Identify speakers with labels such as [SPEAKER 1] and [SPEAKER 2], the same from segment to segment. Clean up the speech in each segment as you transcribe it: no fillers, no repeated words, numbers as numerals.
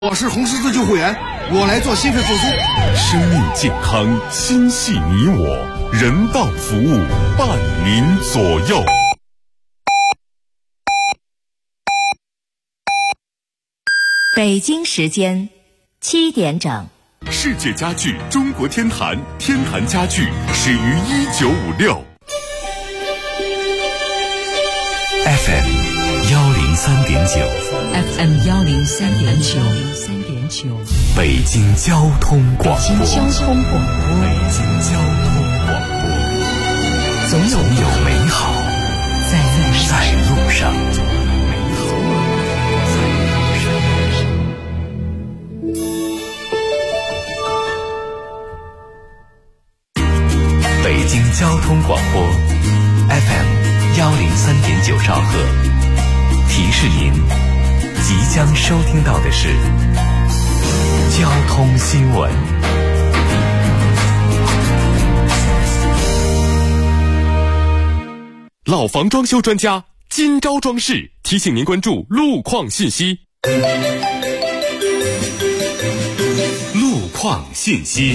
[SPEAKER 1] 我是红十字救护员，我来做心肺复苏。
[SPEAKER 2] 生命健康，心系你我，人道服务伴您左右。
[SPEAKER 3] 北京时间7点整。
[SPEAKER 2] 世界家具中国天坛，天坛家具始于1956。FM 103.9，FM
[SPEAKER 3] 103.9，
[SPEAKER 2] 北京交通广播，
[SPEAKER 3] 北京交通广播，
[SPEAKER 2] 总有美好在路上。北京交通广播 FM 103.9兆赫，提示您即将收听到的是交通新闻。老房装修专家今朝装饰提醒您关注路况信息。路况信息。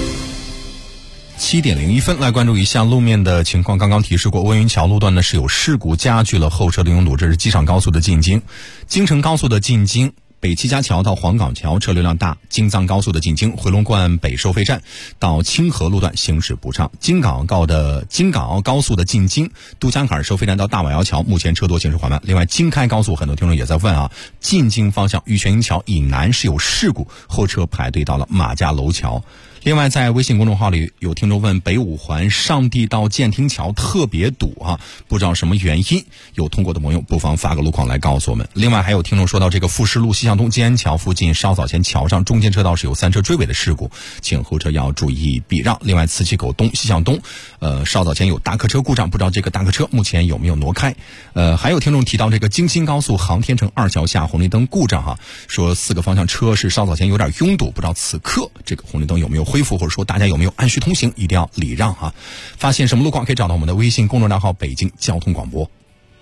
[SPEAKER 4] 7点01分，来关注一下路面的情况。刚刚提示过，温榆桥路段呢是有事故加剧了后车的拥堵，这是机场高速的进京，京承高速的进京，北七家桥到黄岗桥车流量大，京藏高速的进京，回龙观北收费站到清河路段行驶不畅，京港澳高速的进京，杜江坎收费站到大瓦窑桥目前车多行驶缓慢。另外，京开高速很多听众也在问啊，进京方向玉泉营桥以南是有事故，后车排队到了马家楼桥。另外，在微信公众号里有听众问，北五环上地到建亭桥特别堵啊，不知道什么原因，有通过的朋友不妨发个路况来告诉我们。另外还有听众说到这个富士路西向东金安桥附近稍早前桥上中间车道是有3车追尾的事故，请后车要注意避让。另外磁器口东西向东稍早前有大客车故障，不知道这个大客车目前有没有挪开。还有听众提到这个京新高速航天城2桥下红绿灯故障说4个方向车是稍早前有点拥堵，不知道此刻这个红绿灯有没有恢复，或者说大家有没有按需通行，一定要礼让发现什么路况可以找到我们的微信公众账号北京交通广播。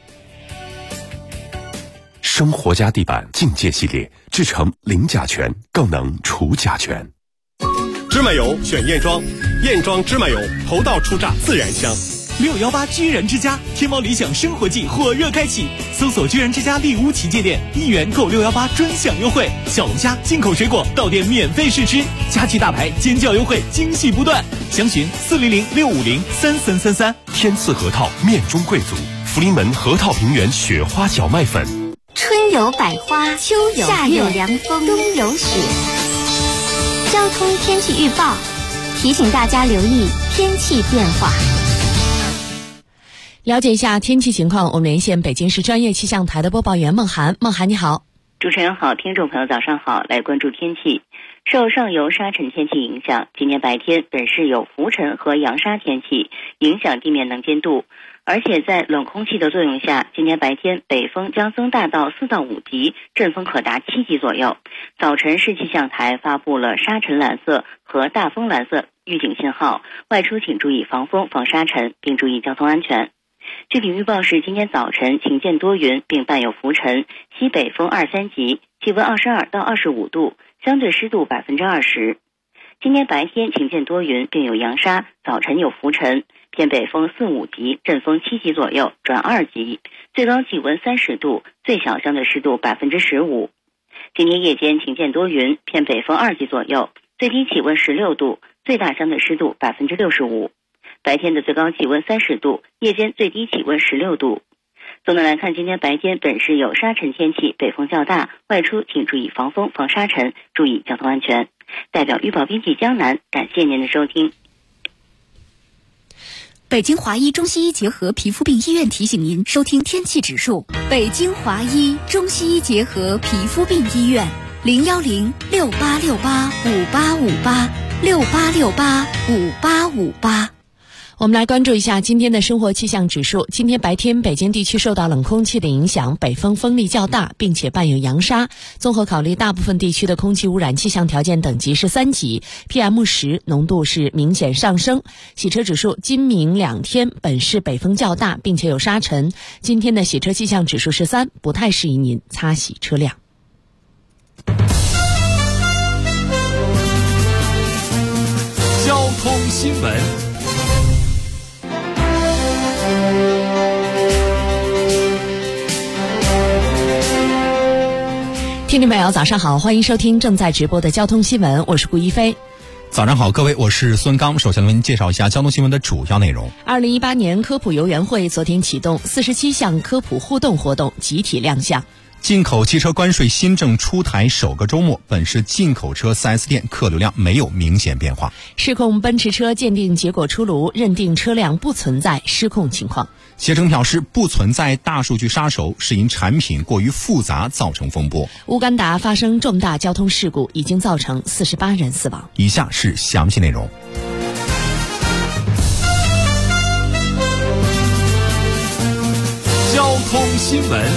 [SPEAKER 2] 生活家地板境界系列制成零甲醛，更能除甲醛。
[SPEAKER 5] 芝麻油选燕庄，燕庄芝麻油头道出榨自然香。
[SPEAKER 6] 618居然之家天猫理想生活季火热开启，搜索居然之家丽屋旗舰店，1元购618专享优惠，小龙虾进口水果到店免费试吃，佳琦大牌尖叫优惠惊喜不断，详询400-650-3333。
[SPEAKER 2] 天赐核桃面中贵族，福临门核桃平原雪花小麦粉。
[SPEAKER 7] 春有百花，秋有夏有凉风，冬有雪。交通天气预报提醒大家留意天气变化。
[SPEAKER 3] 了解一下天气情况，我们连线北京市专业气象台的播报员孟涵。孟涵你好。
[SPEAKER 8] 主持人好，听众朋友早上好，来关注天气。受上游沙尘天气影响，今天白天本市有浮尘和扬沙天气，影响地面能见度。而且在冷空气的作用下，今天白天北风将增大到4到5级，阵风可达7级左右。早晨市气象台发布了沙尘蓝色和大风蓝色预警信号，外出请注意防风防沙尘，并注意交通安全。具体预报是今天早晨晴间多云，并伴有浮尘，西北风2、3级，气温22到25度，相对湿度20%。今天白天晴间多云，并有扬沙，早晨有浮尘，偏北风4、5级，阵风7级左右转2级，最高气温30度，最小相对湿度15%。今天夜间晴间多云，偏北风2级左右，最低气温16度，最大相对湿度65%。白天的最高气温30度，夜间最低气温16度。总的来看，今天白天本市有沙尘天气，北风较大，外出请注意防风防沙尘，注意交通安全。代表预报编辑江南，感谢您的收听。
[SPEAKER 9] 北京华医中西医结合皮肤病医院提醒您收听天气指数。北京华医中西医结合皮肤病医院，01068685858，68685858。
[SPEAKER 3] 我们来关注一下今天的生活气象指数。今天白天北京地区受到冷空气的影响，北风风力较大，并且伴有扬沙。综合考虑大部分地区的空气污染气象条件等级是3级， PM10 浓度是明显上升。洗车指数今明2天本市北风较大，并且有沙尘。今天的洗车气象指数是3，不太适宜您擦洗车辆。
[SPEAKER 2] 新闻。
[SPEAKER 3] 听众朋友早上好，欢迎收听正在直播的交通新闻，我是顾一飞。
[SPEAKER 4] 早上好，各位，我是孙刚。首先为您介绍一下交通新闻的主要内容。
[SPEAKER 3] 2018年科普游园会昨天启动，47项科普互动活动集体亮相。
[SPEAKER 4] 进口汽车关税新政出台首个周末，本市进口车 4S 店客流量没有明显变化。
[SPEAKER 3] 失控奔驰车鉴定结果出炉，认定车辆不存在失控情况。
[SPEAKER 4] 携程表示不存在大数据杀手，是因产品过于复杂造成风波。
[SPEAKER 3] 乌干达发生重大交通事故，已经造成48人死亡。
[SPEAKER 4] 以下是详细内容。
[SPEAKER 2] 交通新闻。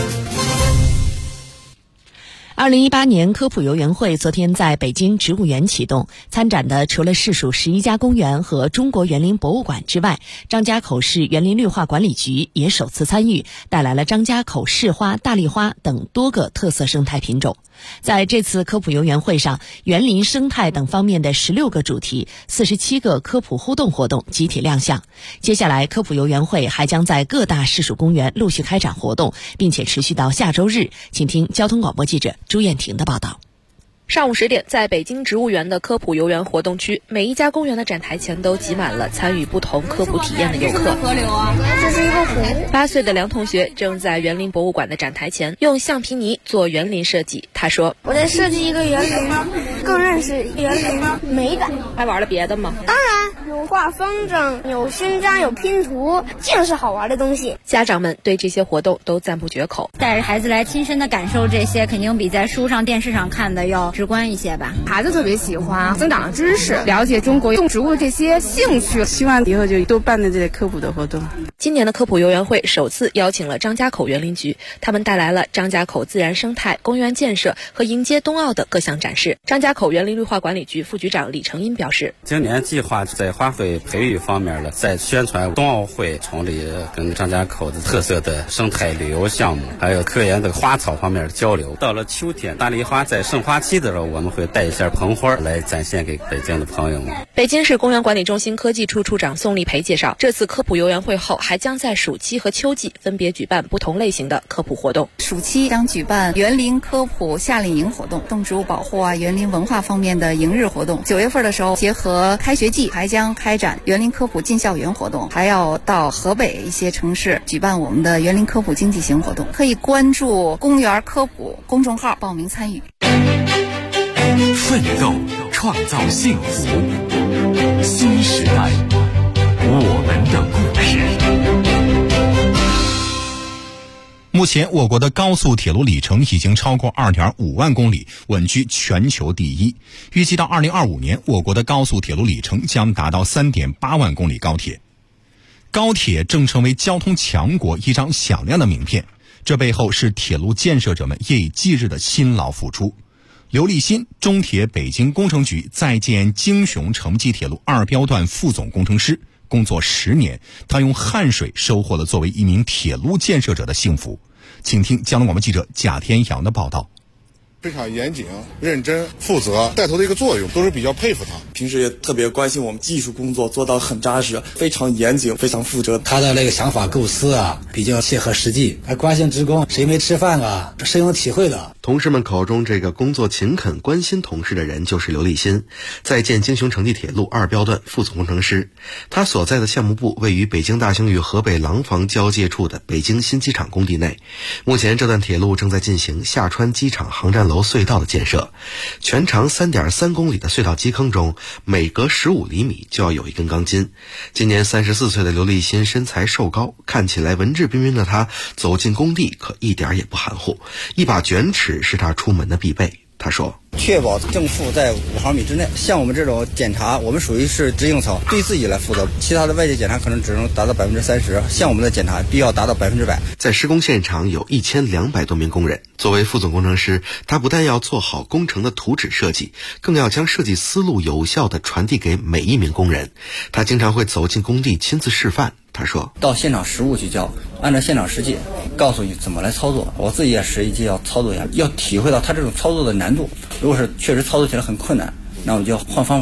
[SPEAKER 3] 2018年科普游园会昨天在北京植物园启动，参展的除了市属11家公园和中国园林博物馆之外，张家口市园林绿化管理局也首次参与，带来了张家口市花、大丽花等多个特色生态品种。在这次科普游园会上，园林生态等方面的16个主题、47个科普互动活动集体亮相。接下来，科普游园会还将在各大市属公园陆续开展活动，并且持续到下周日。请听交通广播记者朱艳婷的报道。
[SPEAKER 10] 上午10点，在北京植物园的科普游园活动区，每一家公园的展台前都挤满了参与不同科普体验的游客。
[SPEAKER 11] 河流啊，这是一个湖。
[SPEAKER 10] 8岁的梁同学正在园林博物馆的展台前用橡皮泥做园林设计。他说：“
[SPEAKER 11] 我在设计一个园林，更认识园林的美感。”
[SPEAKER 10] 还玩了别的吗？
[SPEAKER 11] 当然，有画风筝，有勋章，有拼图，尽是好玩的东西。
[SPEAKER 10] 家长们对这些活动都赞不绝口。
[SPEAKER 12] 带着孩子来亲身的感受这些，肯定比在书上、电视上看的要直观一些吧。
[SPEAKER 13] 孩子特别喜欢，增长了知识，了解中国动植物这些兴趣。
[SPEAKER 14] 希望以后就多办的这些科普的活动。
[SPEAKER 10] 今年的科普游园会首次邀请了张家口园林局，他们带来了张家口自然生态、公园建设和迎接冬奥的各项展示。张家口园林绿化管理局副局长李成英表示，
[SPEAKER 15] 今年计划在花卉培育方面呢，在宣传冬奥会崇礼跟张家口的特色的生态旅游项目，还有科研的花草方面的交流。到了秋天，大丽花在盛花期的时候，我们会带一下盆花来展现给北京的朋友们。
[SPEAKER 10] 北京市公园管理中心科技处处长宋立培介绍，这次科普游园会后还将在暑期和秋季分别举办不同类型的科普活动。
[SPEAKER 16] 暑期将举办园林科普夏令营活动，动植物保护啊、园林文化方面的营日活动。9月份的时候，结合开学季，还将开展园林科普进校园活动，还要到河北一些城市举办我们的园林科普经济型活动。可以关注公园科普公众号报名参与。
[SPEAKER 2] 奋斗创造幸福，新时代我们的故事。
[SPEAKER 4] 目前我国的高速铁路里程已经超过 2.5 万公里，稳居全球第一。预计到2025年，我国的高速铁路里程将达到 3.8 万公里高铁。高铁正成为交通强国一张响亮的名片，这背后是铁路建设者们夜以继日的辛劳付出。刘立新，中铁北京工程局在建京雄城际铁路2标段副总工程师，工作10年，他用汗水收获了作为一名铁路建设者的幸福。请听交通广播记者贾天阳的报道。
[SPEAKER 17] 非常严谨、认真、负责，带头的一个作用，都是比较佩服他。
[SPEAKER 18] 平时也特别关心我们技术工作，做到很扎实，非常严谨，非常负责。
[SPEAKER 19] 他的那个想法构思啊，比较切合实际，还关心职工谁没吃饭啊，深有体会的。
[SPEAKER 20] 同事们口中这个工作勤恳、关心同事的人就是刘立新，在建京雄城际铁路2标段副总工程师。他所在的项目部位于北京大兴与河北廊坊交界处的北京新机场工地内。目前这段铁路正在进行下川机场航站楼隧道的建设，全长 3.3 公里的隧道基坑中，每隔15厘米就要有一根钢筋。今年34岁的刘立新身材瘦高，看起来文质彬彬的他走进工地可一点也不含糊，一把卷尺是他出门的必备。他说，
[SPEAKER 21] 确保正负在5毫米之内。像我们这种检查，我们属于是执行层，对自己来负责，其他的外界检查可能只能达到30%，像我们的检查必要达到100%。
[SPEAKER 20] 在施工现场有1200多名工人，作为副总工程师，他不但要做好工程的图纸设计，更要将设计思路有效地传递给每一名工人。他经常会走进工地亲自示范。他说，
[SPEAKER 21] 到现场实物去教，按照现场实际告诉你怎么来操作，我自己也实际要操作一下，要体会到他这种操作的难度。如果是确实操作起来很困难，那我们就要换方法。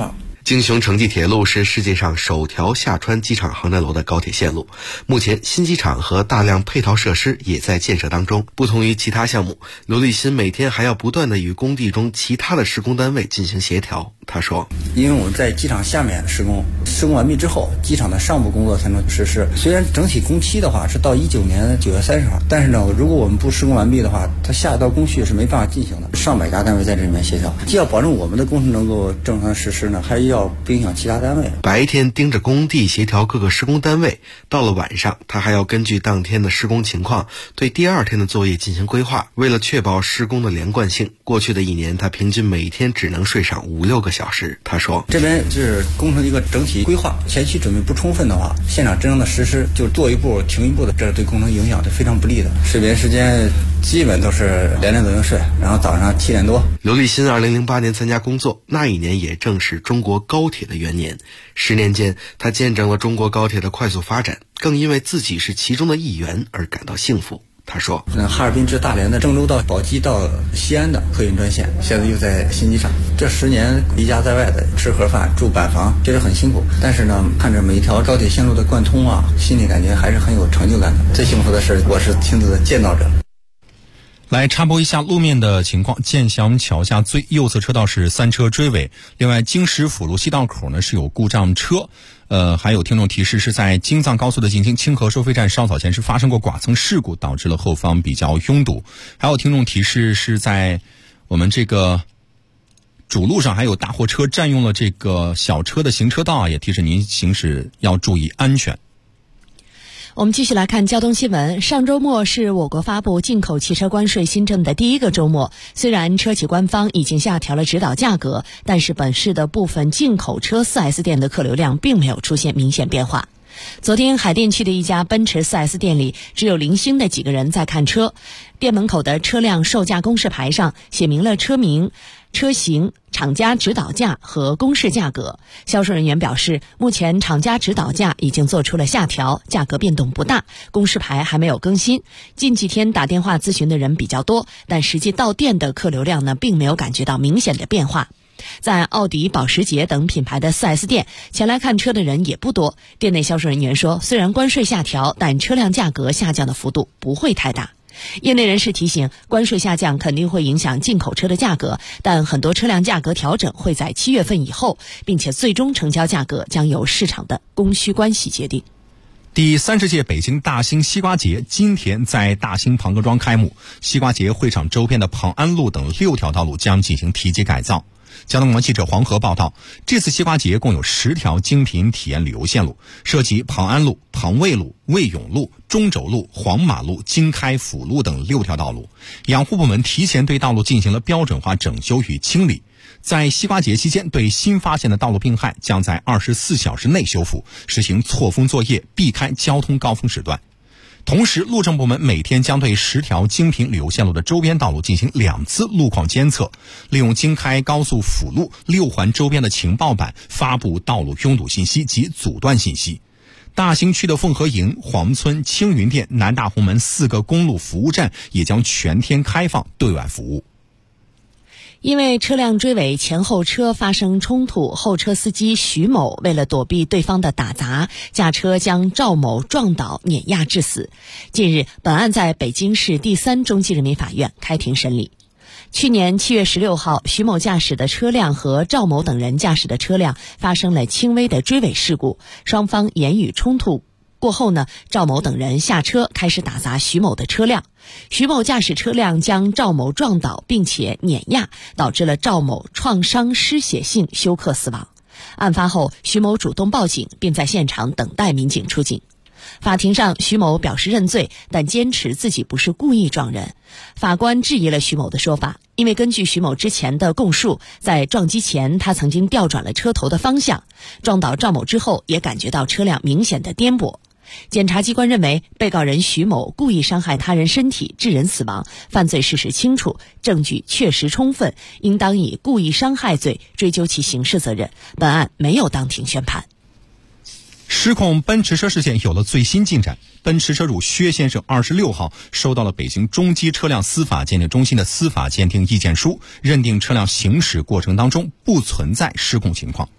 [SPEAKER 20] 京雄城际铁路是世界上首条下穿机场航站楼的高铁线路，目前新机场和大量配套设施也在建设当中。不同于其他项目，刘立新每天还要不断地与工地中其他的施工单位进行协调。他说，
[SPEAKER 21] 因为我们在机场下面施工完毕之后，机场的上部工作才能实施。虽然整体工期的话是到19年9月30号，但是呢，如果我们不施工完毕的话，它下一道工序是没办法进行的。上百家单位在这里面协调，既要保证我们的工程能够正常实施呢，还要不影响其他单位。
[SPEAKER 20] 白天盯着工地协调各个施工单位，到了晚上他还要根据当天的施工情况对第二天的作业进行规划。为了确保施工的连贯性，过去的1年他平均每天只能睡上5-6个小时。他说，
[SPEAKER 21] 这边是工程一个整体规划，前期准备不充分的话，现场真正的实施就做一步停一步的，这对工程影响是非常不利的。睡眠时间基本都是2点左右睡，然后早上7点多。
[SPEAKER 20] 刘立新2008年参加工作，那一年也正是中国高铁的元年。10年间，他见证了中国高铁的快速发展，更因为自己是其中的一员而感到幸福。他说，
[SPEAKER 21] 哈尔滨至大连的郑州到宝鸡到西安的客运专线，现在又在新机场。这10年离家在外的，吃盒饭住板房，确实很辛苦。但是呢，看着每一条高铁线路的贯通啊，心里感觉还是很有成就感的。最幸福的是，我是亲自见到者。
[SPEAKER 4] 来插播一下路面的情况，建祥桥下最右侧车道是3车追尾，另外京石辅路西道口呢是有故障车。还有听众提示是在京藏高速的进京清河收费站稍早前是发生过剐蹭事故，导致了后方比较拥堵。还有听众提示是在我们这个主路上还有大货车占用了这个小车的行车道啊，也提示您行驶要注意安全。
[SPEAKER 3] 我们继续来看交通新闻。上周末是我国发布进口汽车关税新政的第一个周末，虽然车企官方已经下调了指导价格，但是本市的部分进口车 4S 店的客流量并没有出现明显变化。昨天海淀区的一家奔驰 4S 店里只有零星的几个人在看车，店门口的车辆售价公示牌上写明了车名、车型、厂家指导价和公示价格。销售人员表示，目前厂家指导价已经做出了下调，价格变动不大，公示牌还没有更新。近几天打电话咨询的人比较多，但实际到店的客流量呢，并没有感觉到明显的变化。在奥迪、保时捷等品牌的 4S 店，前来看车的人也不多。店内销售人员说，虽然关税下调，但车辆价格下降的幅度不会太大。业内人士提醒，关税下降肯定会影响进口车的价格，但很多车辆价格调整会在7月份以后，并且最终成交价格将由市场的供需关系决定。
[SPEAKER 4] 第30届北京大兴西瓜节今天在大兴庞各庄开幕，西瓜节会场周边的庞安路等6条道路将进行提及改造。交通网记者黄河报道，这次西瓜节共有10条精品体验旅游线路，涉及庞安路、庞卫路、卫永路、中轴路、黄马路、经开辅路等6条道路。养护部门提前对道路进行了标准化整修与清理。在西瓜节期间，对新发现的道路病害将在24小时内修复，实行错峰作业，避开交通高峰时段。同时，路政部门每天将对10条精品旅游线路的周边道路进行2次路况监测，利用京开高速辅路6环周边的情报板发布道路拥堵信息及阻断信息。大兴区的凤和营、黄村、青云店、南大红门4个公路服务站也将全天开放对外服务。
[SPEAKER 3] 因为车辆追尾前后车发生冲突，后车司机徐某为了躲避对方的打砸，驾车将赵某撞倒碾压致死。近日，本案在北京市第3中级人民法院开庭审理。去年7月16号，徐某驾驶的车辆和赵某等人驾驶的车辆发生了轻微的追尾事故，双方言语冲突过后呢，赵某等人下车开始打砸徐某的车辆。徐某驾驶车辆将赵某撞倒并且碾压，导致了赵某创伤失血性休克死亡。案发后，徐某主动报警，并在现场等待民警出警。法庭上，徐某表示认罪，但坚持自己不是故意撞人。法官质疑了徐某的说法，因为根据徐某之前的供述，在撞击前他曾经调转了车头的方向，撞倒赵某之后也感觉到车辆明显的颠簸。检察机关认为，被告人徐某故意伤害他人身体致人死亡，犯罪事实清楚，证据确实充分，应当以故意伤害罪追究其刑事责任。本案没有当庭宣判。
[SPEAKER 4] 失控奔驰车事件有了最新进展，奔驰车主薛先生26号收到了北京中基车辆司法鉴定中心的司法鉴定意见书，认定车辆行驶过程当中不存在失控情况。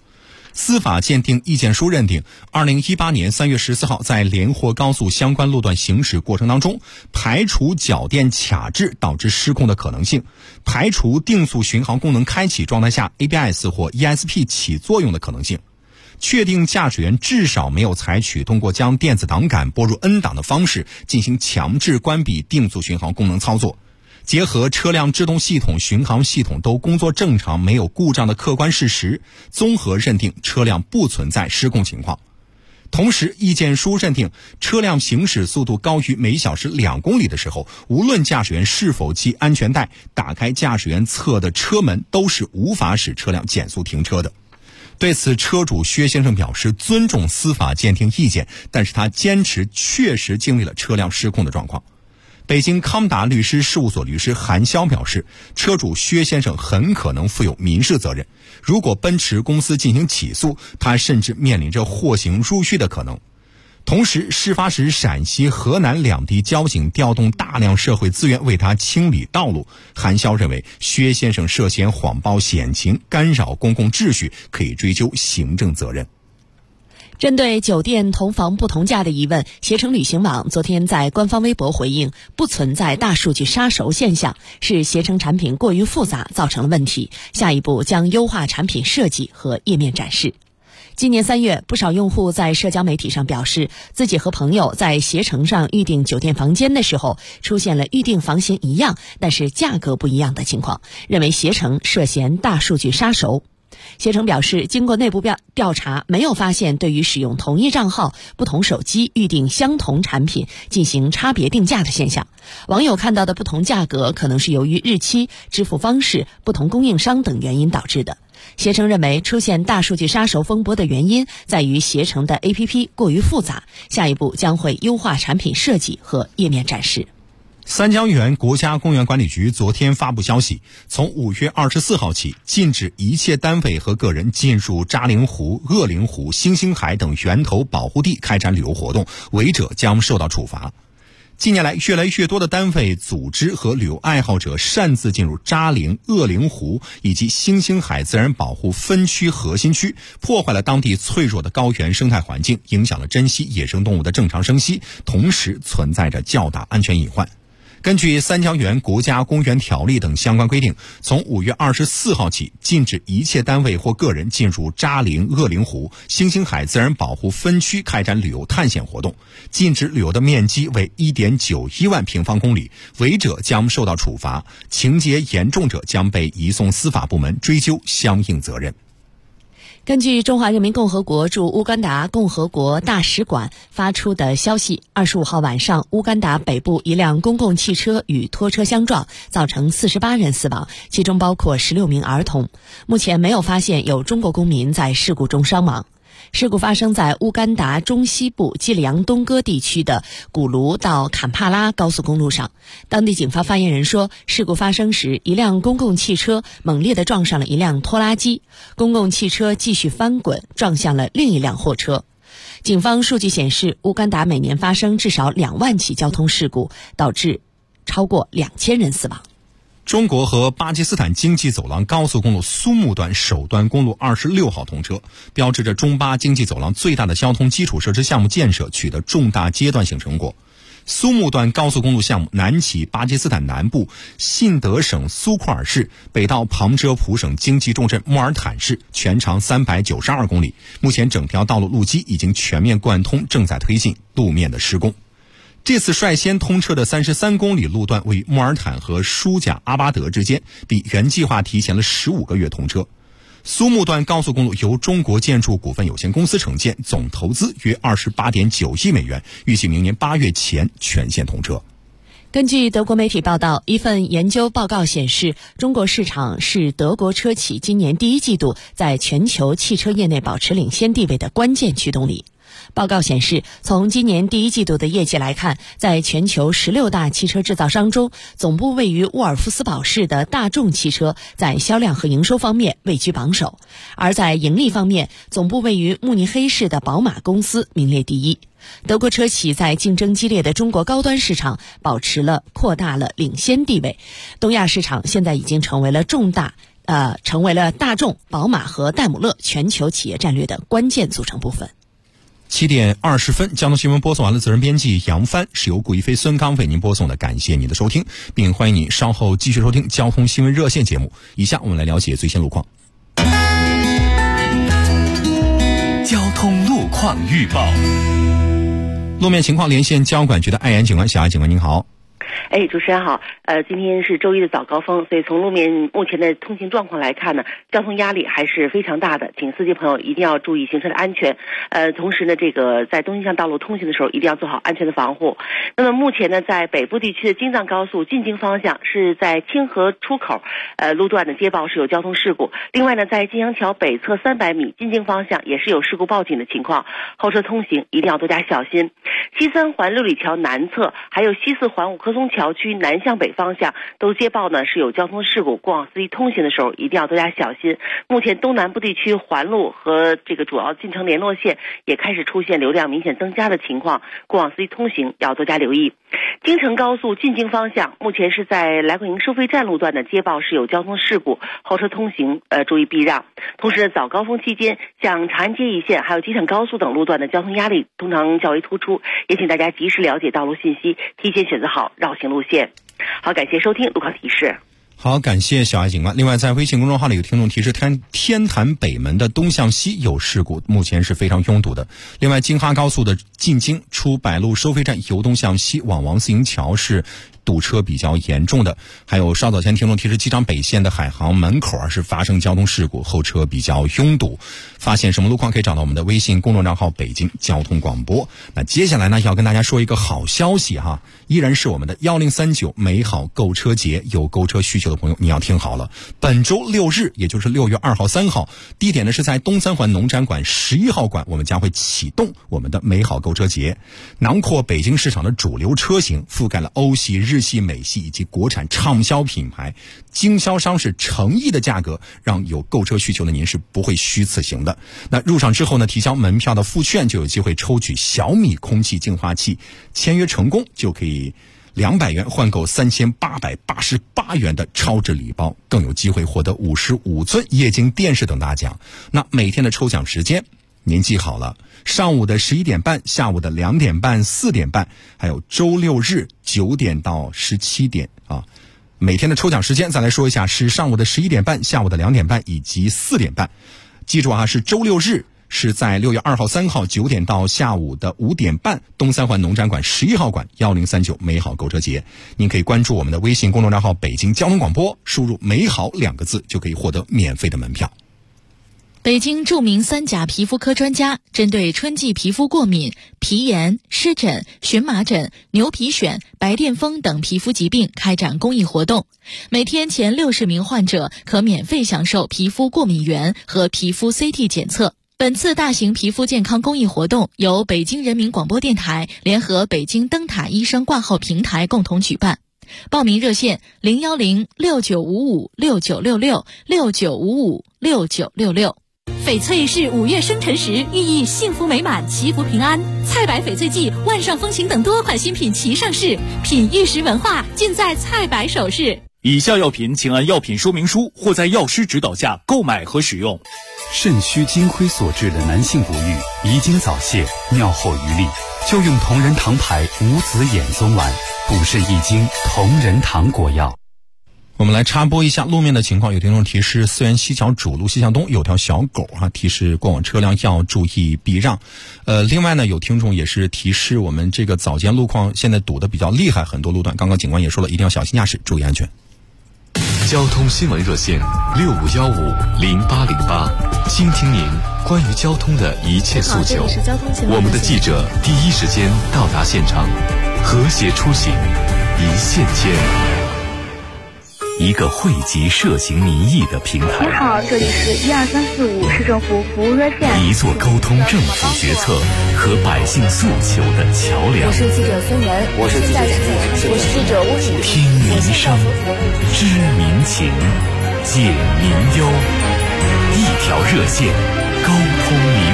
[SPEAKER 4] 司法鉴定意见书认定，2018年3月14号在连霍高速相关路段行驶过程当中，排除脚垫卡滞导致失控的可能性，排除定速巡航功能开启状态下 ABS 或 ESP 起作用的可能性，确定驾驶员至少没有采取通过将电子档杆拨入 N 档的方式进行强制关闭定速巡航功能操作。结合车辆制动系统、巡航系统都工作正常、没有故障的客观事实，综合认定车辆不存在失控情况。同时，意见书认定，车辆行驶速度高于每小时2公里的时候，无论驾驶员是否系安全带，打开驾驶员侧的车门都是无法使车辆减速停车的。对此，车主薛先生表示尊重司法鉴定意见，但是他坚持确实经历了车辆失控的状况。北京康达律师事务所律师韩潇表示，车主薛先生很可能负有民事责任，如果奔驰公司进行起诉，他甚至面临着获刑入狱的可能。同时，事发时陕西、河南两地交警调动大量社会资源为他清理道路。韩潇认为，薛先生涉嫌谎报险情、干扰公共秩序，可以追究行政责任。
[SPEAKER 3] 针对酒店同房不同价的疑问，携程旅行网昨天在官方微博回应，不存在大数据杀熟现象，是携程产品过于复杂造成了问题，下一步将优化产品设计和页面展示。今年3月，不少用户在社交媒体上表示，自己和朋友在携程上预订酒店房间的时候，出现了预订房型一样，但是价格不一样的情况，认为携程涉嫌大数据杀熟。携程表示，经过内部调查，没有发现对于使用同一账号、不同手机预订相同产品进行差别定价的现象。网友看到的不同价格，可能是由于日期、支付方式、不同供应商等原因导致的。携程认为，出现大数据杀熟风波的原因在于携程的 APP 过于复杂，下一步将会优化产品设计和页面展示。
[SPEAKER 4] 三江源国家公园管理局昨天发布消息，从5月24号起，禁止一切单位和个人进入扎陵湖、鄂陵湖、星星海等源头保护地开展旅游活动，违者将受到处罚。近年来，越来越多的单位、组织和旅游爱好者擅自进入扎陵、鄂陵湖以及星星海自然保护分区核心区，破坏了当地脆弱的高原生态环境，影响了珍稀野生动物的正常生息，同时存在着较大安全隐患。根据三江源国家公园条例等相关规定，从5月24号起，禁止一切单位或个人进入扎陵、鄂陵湖、星星海自然保护分区开展旅游探险活动，禁止旅游的面积为1.91万平方公里，违者将受到处罚，情节严重者将被移送司法部门追究相应责任。
[SPEAKER 3] 根据中华人民共和国驻乌干达共和国大使馆发出的消息，25号晚上，乌干达北部一辆公共汽车与拖车相撞，造成48人死亡，其中包括16名儿童。目前没有发现有中国公民在事故中伤亡。事故发生在乌干达中西部基里扬东哥地区的古卢到坎帕拉高速公路上。当地警方发言人说，事故发生时，一辆公共汽车猛烈地撞上了一辆拖拉机，公共汽车继续翻滚，撞向了另一辆货车。警方数据显示，乌干达每年发生至少2万起交通事故，导致超过2000人死亡。
[SPEAKER 4] 中国和巴基斯坦经济走廊高速公路苏木段首段公路26号通车，标志着中巴经济走廊最大的交通基础设施项目建设取得重大阶段性成果。苏木段高速公路项目南起巴基斯坦南部信德省苏库尔市，北到旁遮普省经济重镇莫尔坦市，全长392公里。目前整条道路路基已经全面贯通，正在推进路面的施工。这次率先通车的33公里路段位于莫尔坦和舒贾阿巴德之间，比原计划提前了15个月通车。苏木段高速公路由中国建筑股份有限公司承建，总投资约28.9亿美元，预计明年8月前全线通车。
[SPEAKER 3] 根据德国媒体报道，一份研究报告显示，中国市场是德国车企今年第一季度在全球汽车业内保持领先地位的关键驱动力。报告显示，从今年第一季度的业绩来看，在全球16大汽车制造商中，总部位于沃尔夫斯堡市的大众汽车在销量和营收方面位居榜首，而在盈利方面，总部位于慕尼黑市的宝马公司名列第一。德国车企在竞争激烈的中国高端市场扩大了领先地位，东亚市场现在已经成为了重大成为了大众、宝马和戴姆勒全球企业战略的关键组成部分。
[SPEAKER 4] 7点20分，交通新闻播送完了，责任编辑杨帆，是由顾一飞、孙刚为您播送的。感谢您的收听，并欢迎您稍后继续收听交通新闻热线节目。以下我们来了解最新路况。
[SPEAKER 2] 交通路况预报。
[SPEAKER 4] 路面情况连线交管局的艾岩警官，小艾警官您好。
[SPEAKER 1] 主持人好。今天是周一的早高峰，所以从路面目前的通行状况来看呢，交通压力还是非常大的，请司机朋友一定要注意行车的安全。同时呢，在东西向道路通行的时候，一定要做好安全的防护。那么目前呢，在北部地区的京藏高速进京方向是在清河出口路段的接报是有交通事故。另外呢，在金阳桥北侧300米进京方向也是有事故报警的情况，后车通行一定要多加小心。西三环六里桥南侧还有西四环五棵松桥区南向北方向都接报呢是有交通事故，过往司机通行的时候一定要多加小心。目前东南部地区环路和主要进城联络线也开始出现流量明显增加的情况，过往司机通行要多加留意。京承高速进京方向目前是在来桂营收费站路段的接报是有交通事故，后车通行注意避让。同时早高峰期间，像长安街一线还有机场高速等路段的交通压力通常较为突出，也请大家及时了解道路信息，提前选择好绕行路线。好，感谢收听路况提示。
[SPEAKER 4] 好，感谢小艾警官。另外，在微信公众号里有听众提示，天坛北门的东向西有事故，目前是非常拥堵的。另外，京哈高速的进京出百路收费站由东向西往王四营桥是堵车比较严重的。还有稍早前听众提示，机场北线的海航门口是发生交通事故，后车比较拥堵。发现什么路况可以找到我们的微信公众账号北京交通广播。那接下来呢，要跟大家说一个好消息哈，依然是我们的1039美好购车节。有购车需求的朋友你要听好了，本周6日也就是6月2号3号，地点呢是在东三环农展馆11号馆，我们将会启动我们的美好购车节，囊括北京市场的主流车型，覆盖了欧系、日系、美系以及国产畅销品牌，经销商是诚意的价格，让有购车需求的您是不会虚此行的。那入场之后呢，提交门票的附券就有机会抽取小米空气净化器，签约成功就可以200元换购3888元的超值礼包，更有机会获得55寸液晶电视等大奖。那每天的抽奖时间您记好了，上午的11点半，下午的2点半、4点半，还有周六日9点到17点啊。每天的抽奖时间再来说一下，是上午的11点半、下午的2点半以及4点半。记住啊，是周六日，是在6月2号3号9点到下午的5点半，东三环农展馆11号馆1039美好购车节。您可以关注我们的微信公众账号北京交通广播，输入美好2个字就可以获得免费的门票。
[SPEAKER 3] 北京著名3甲皮肤科专家针对春季皮肤过敏、皮炎、湿疹、荨麻疹、牛皮癣、白癜风等皮肤疾病开展公益活动，每天前60名患者可免费享受皮肤过敏原和皮肤 CT 检测。本次大型皮肤健康公益活动由北京人民广播电台联合北京灯塔医生挂号平台共同举办。报名热线010-6955-6966，6955-6966。
[SPEAKER 9] 翡翠是5月生辰时，寓意幸福美满、祈福平安。菜百翡翠季、万上风情等多款新品齐上市，品玉石文化尽在菜百首饰。
[SPEAKER 6] 以下药品请按药品说明书或在药师指导下购买和使用。
[SPEAKER 22] 肾虚金亏所致的男性不育、遗精早泄、尿后余力，就用同仁堂牌无籽眼松丸，补肾益精，同仁堂果药。
[SPEAKER 4] 我们来插播一下路面的情况，有听众提示四元西桥主路西向东有条小狗提示过往车辆要注意避让。另外呢，有听众也是提示我们这个早间路况现在堵得比较厉害，很多路段刚刚警官也说了，一定要小心驾驶，注意安全。
[SPEAKER 2] 交通新闻热线65150808，倾听您关于交通的一切诉求。我们的记者第一时间到达现场，和谐出行，一线牵。一个汇集涉行民意的平台。
[SPEAKER 11] 你好，这里是12345市政府服务热线。
[SPEAKER 2] 一座沟通政府决策和百姓诉求的桥梁。
[SPEAKER 9] 我是记者孙岩，我是记者吴宇。
[SPEAKER 2] 听民声，知民情，解民忧，一条热线，沟通你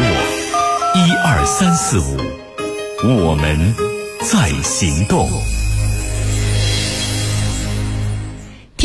[SPEAKER 2] 我。12345，我们在行动。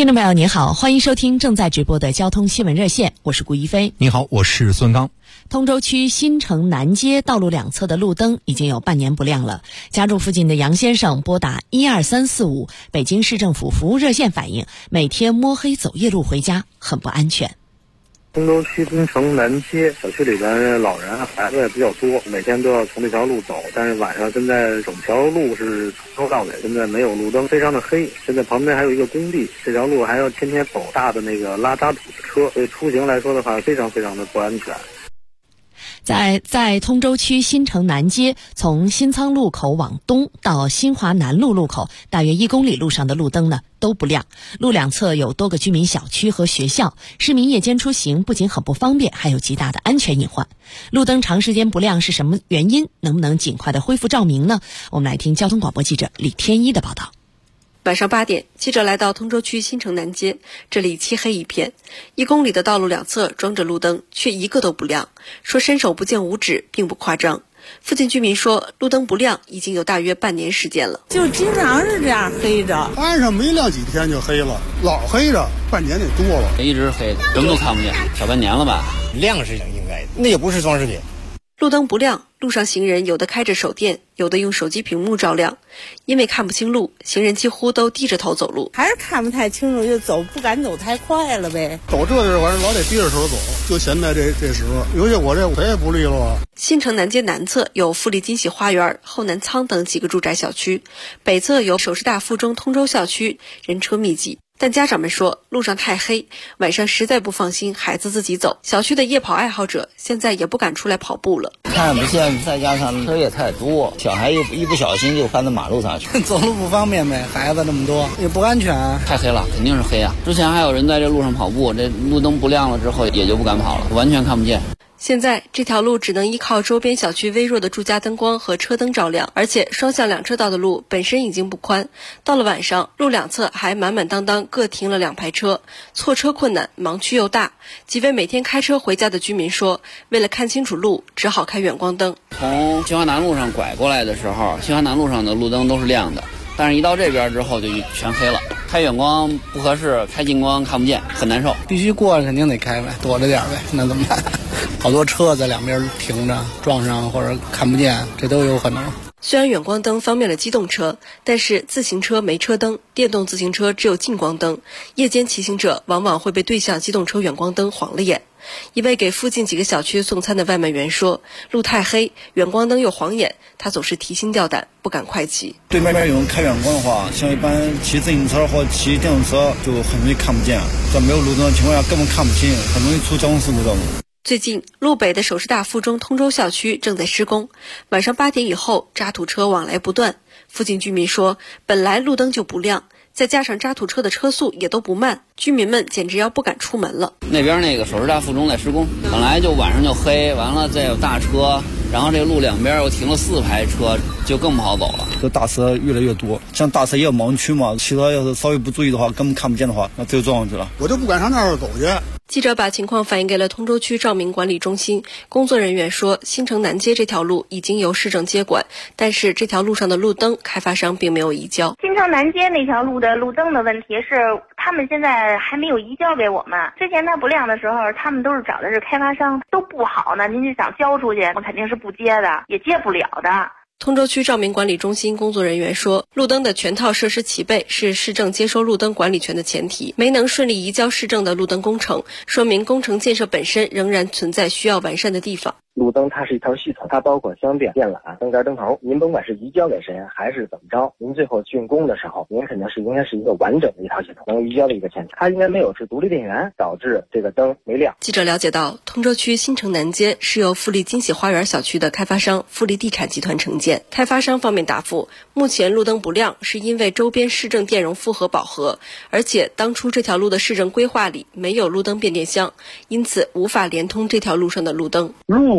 [SPEAKER 3] 听众朋友您好，欢迎收听正在直播的交通新闻热线，我是顾一飞。
[SPEAKER 4] 你好，我是孙刚。
[SPEAKER 3] 通州区新城南街道路两侧的路灯已经有半年不亮了。家住附近的杨先生拨打12345北京市政府服务热线反映，每天摸黑走夜路回家很不安全。
[SPEAKER 5] 通州区新城南街小区里边老人孩子也比较多，每天都要从这条路走，但是晚上现在整条路是从头到尾现在没有路灯，非常的黑。现在旁边还有一个工地，这条路还要天天走大的那个拉渣土的车，所以出行来说的话非常非常的不安全。
[SPEAKER 3] 在通州区新城南街，从新仓路口往东到新华南路路口大约1公里路上的路灯呢都不亮，路两侧有多个居民小区和学校，市民夜间出行不仅很不方便，还有极大的安全隐患。路灯长时间不亮是什么原因？能不能尽快的恢复照明呢？我们来听交通广播记者李天一的报道。
[SPEAKER 10] 晚上8点，记者来到通州区新城南街，这里漆黑一片，1公里的道路两侧装着路灯，却一个都不亮，说伸手不见五指并不夸张。附近居民说，路灯不亮已经有大约半年时间了，
[SPEAKER 7] 就经常是这样黑着，
[SPEAKER 23] 晚上没亮几天就黑了，老黑着，半年得多了，
[SPEAKER 24] 一直黑，什么都看不见，小半年了吧？
[SPEAKER 23] 亮是应该的，那也不是装饰品。
[SPEAKER 10] 路灯不亮，路上行人有的开着手电，有的用手机屏幕照亮，因为看不清路，行人几乎都低着头走路，
[SPEAKER 7] 还是看不太清楚，就走不敢走太快了呗。
[SPEAKER 23] 走这地方老得低着头走，就现在这时候，尤其我这腿也不利落啊。
[SPEAKER 10] 新城南街南侧有富力金喜花园、后南仓等几个住宅小区，北侧有首师大附中通州校区，人车密集。但家长们说，路上太黑，晚上实在不放心孩子自己走。小区的夜跑爱好者现在也不敢出来跑步了，
[SPEAKER 25] 看不见，再加上车也太多，小孩一不小心就翻到马路上去，
[SPEAKER 7] 走路不方便呗，孩子那么多也不安全。
[SPEAKER 24] 太黑了，肯定是黑啊！之前还有人在这路上跑步，这路灯不亮了之后也就不敢跑了，完全看不见。
[SPEAKER 10] 现在这条路只能依靠周边小区微弱的住家灯光和车灯照亮，而且双向两车道的路本身已经不宽，到了晚上，路两侧还满满当当各停了2排车，错车困难，盲区又大。几位每天开车回家的居民说，为了看清楚路，只好开远光灯。
[SPEAKER 24] 从新华南路上拐过来的时候，新华南路上的路灯都是亮的，但是一到这边之后就全黑了，开远光不合适，开近光看不见，很难受。
[SPEAKER 7] 必须过了肯定得开呗，躲着点呗，那怎么办？好多车在两边停着，撞上或者看不见，这都有可能。
[SPEAKER 10] 虽然远光灯方便了机动车，但是自行车没车灯，电动自行车只有近光灯，夜间骑行者往往会被对向机动车远光灯晃了眼。一位给附近几个小区送餐的外卖员说，路太黑，远光灯又晃眼，他总是提心吊胆，不敢快骑。
[SPEAKER 23] 对面用开远光的话，像一般骑自行车或骑电动车就很容易看不见，在没有路灯的情况下根本看不清，很容易出交通事故的。
[SPEAKER 10] 最近，路北的首师大附中通州校区正在施工，晚上8点以后，渣土车往来不断。附近居民说，本来路灯就不亮，再加上渣土车的车速也都不慢，居民们简直要不敢出门了。
[SPEAKER 24] 那边那个首师大附中在施工，本来就晚上就黑，完了再有大车，然后这个路两边又停了4排车，就更不好走了。
[SPEAKER 23] 这大车越来越多，像大车也有盲区嘛，骑车要是稍微不注意的话，根本看不见的话，那这就撞上去了。我就不敢上那儿走去。
[SPEAKER 10] 记者把情况反映给了通州区照明管理中心，工作人员说，新城南街这条路已经由市政接管，但是这条路上的路灯开发商并没有移交。
[SPEAKER 11] 新城南街那条路的路灯的问题是，他们现在还没有移交给我们。之前它不亮的时候，他们都是找的是开发商，都不好呢，您就想交出去，我肯定是不接的，也接不了的。
[SPEAKER 10] 通州区照明管理中心工作人员说，路灯的全套设施齐备是市政接收路灯管理权的前提，没能顺利移交市政的路灯工程，说明工程建设本身仍然存在需要完善的地方。
[SPEAKER 5] 路灯它是一套系统，它包括箱电、电缆、灯杆、灯头。您甭管是移交给谁还是怎么着，您最后竣工的时候，您肯定是应该是一个完整的一套系统，能移交的一个前提。它应该没有是独立电源导致这个灯没亮。
[SPEAKER 10] 记者了解到，通州区新城南街是由富力金喜花园小区的开发商富力地产集团承建。开发商方面答复，目前路灯不亮是因为周边市政电容负荷饱和，而且当初这条路的市政规划里没有路灯变电箱，因此无法连通这条路上的路灯。
[SPEAKER 5] 路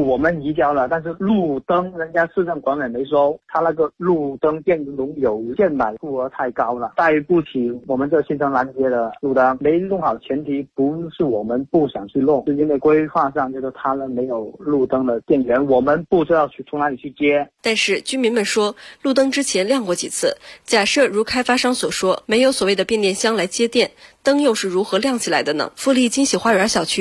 [SPEAKER 8] 路我们移交了，但是路灯人家市政管委没收，他那个路灯电容有限买数额太高了，带不起我们这新城南街的路灯，没弄好，前提不是我们不想去弄，是因为规划上就是他们没有路灯的电源，我们不知道从哪里去接。
[SPEAKER 10] 但是居民们说，路灯之前亮过几次，假设如开发商所说，没有所谓的变电箱来接电，灯又是如何亮起来的呢？富力金喜花园小区